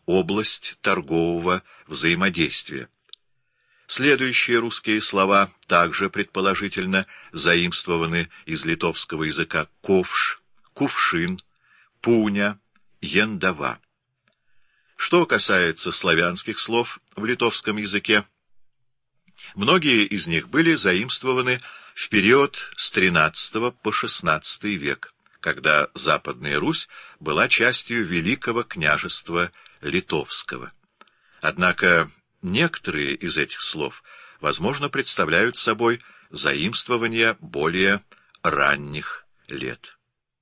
область торгового взаимодействия. Следующие русские слова также предположительно заимствованы из литовского языка: ковш, кувшин, пуня, яндава. Что касается славянских слов в литовском языке, многие из них были заимствованы в период с XIII по XVI век, когда Западная Русь была частью Великого княжества Литовского. Однако некоторые из этих слов, возможно, представляют собой заимствования более ранних лет.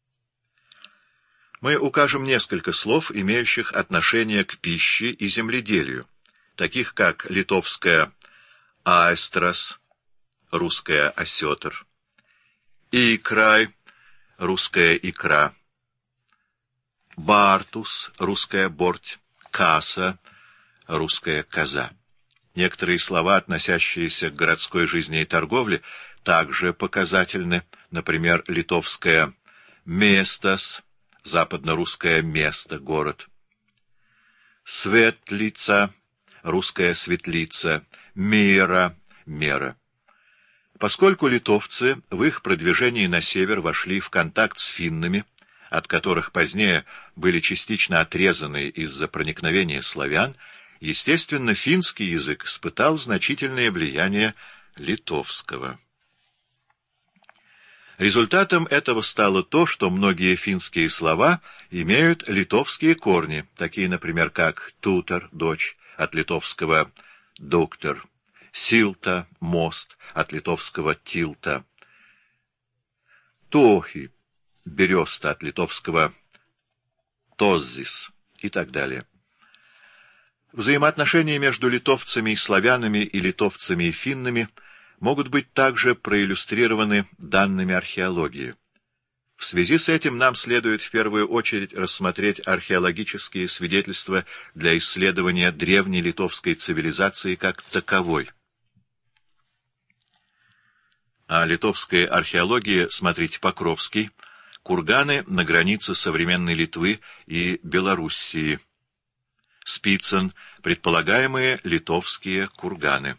Мы укажем несколько слов, имеющих отношение к пище и земледелию, таких как литовское «аэстрас», русское «осетр», «икрай», русская «икра», «бартус», русская «борть», «каса», русская «коза». Некоторые слова, относящиеся к городской жизни и торговле, также показательны, например, литовское «местас», западно-русское «место», город, «светлица», русская «светлица», «мера», «мера». Поскольку литовцы в их продвижении на север вошли в контакт с финнами, от которых позднее были частично отрезаны из-за проникновения славян, естественно, финский язык испытал значительное влияние литовского. Результатом этого стало то, что многие финские слова имеют литовские корни, такие, например, как «тутор», «дочь», от литовского «доктор», «силта», «мост», от литовского «тилта», «тохи», «береста», от литовского «тоззис» и так далее. Взаимоотношения между литовцами и славянами и литовцами и финнами могут быть также проиллюстрированы данными археологии. В связи с этим нам следует в первую очередь рассмотреть археологические свидетельства для исследования древней литовской цивилизации как таковой. О литовской археологии смотрите Покровский. Курганы на границе современной Литвы и Белоруссии. Спицын. Предполагаемые литовские курганы.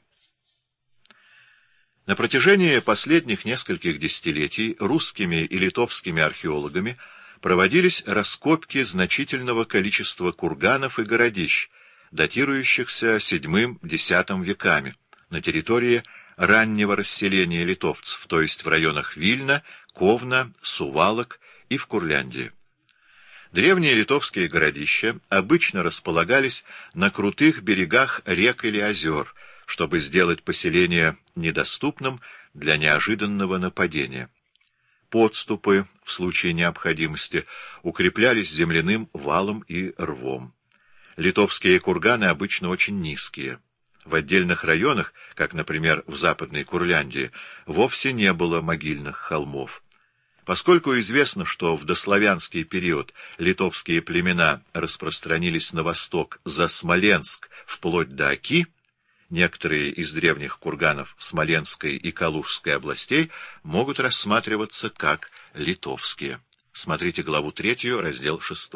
На протяжении последних нескольких десятилетий русскими и литовскими археологами проводились раскопки значительного количества курганов и городищ, датирующихся VII-X веками, на территории раннего расселения литовцев, то есть в районах Вильна, Ковна, Сувалок и в Курляндии. Древние литовские городища обычно располагались на крутых берегах рек или озер, чтобы сделать поселение недоступным для неожиданного нападения. Подступы, в случае необходимости, укреплялись земляным валом и рвом. Литовские курганы обычно очень низкие. В отдельных районах, как, например, в Западной Курляндии, вовсе не было могильных холмов. Поскольку известно, что в дославянский период литовские племена распространились на восток за Смоленск вплоть до Оки, некоторые из древних курганов Смоленской и Калужской областей могут рассматриваться как литовские. Смотрите главу 3, раздел 6.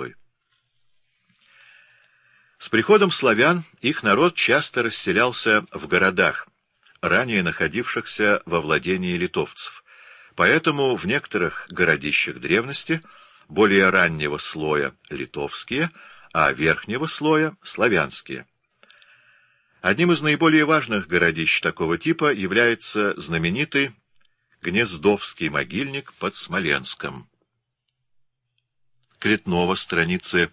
С приходом славян их народ часто расселялся в городах, ранее находившихся во владении литовцев. Поэтому в некоторых городищах древности более раннего слоя литовские, а верхнего слоя славянские. Одним из наиболее важных городищ такого типа является знаменитый Гнездовский могильник под Смоленском. Клетново, страницы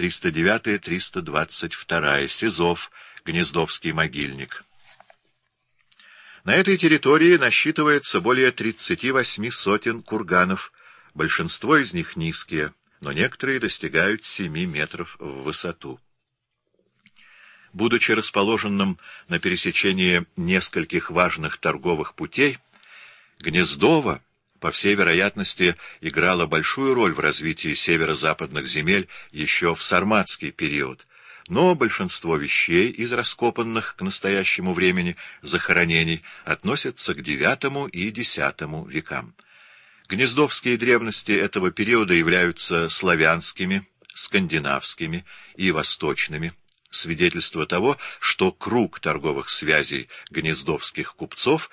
309-322, Сизов, Гнездовский могильник. На этой территории насчитывается более 38 сотен курганов, большинство из них низкие, но некоторые достигают 7 метров в высоту. Будучи расположенным на пересечении нескольких важных торговых путей, Гнездово, по всей вероятности, играло большую роль в развитии северо-западных земель еще в сарматский период, но большинство вещей из раскопанных к настоящему времени захоронений относятся к IX и X векам. Гнездовские древности этого периода являются славянскими, скандинавскими и восточными, свидетельство того, что круг торговых связей гнездовских купцов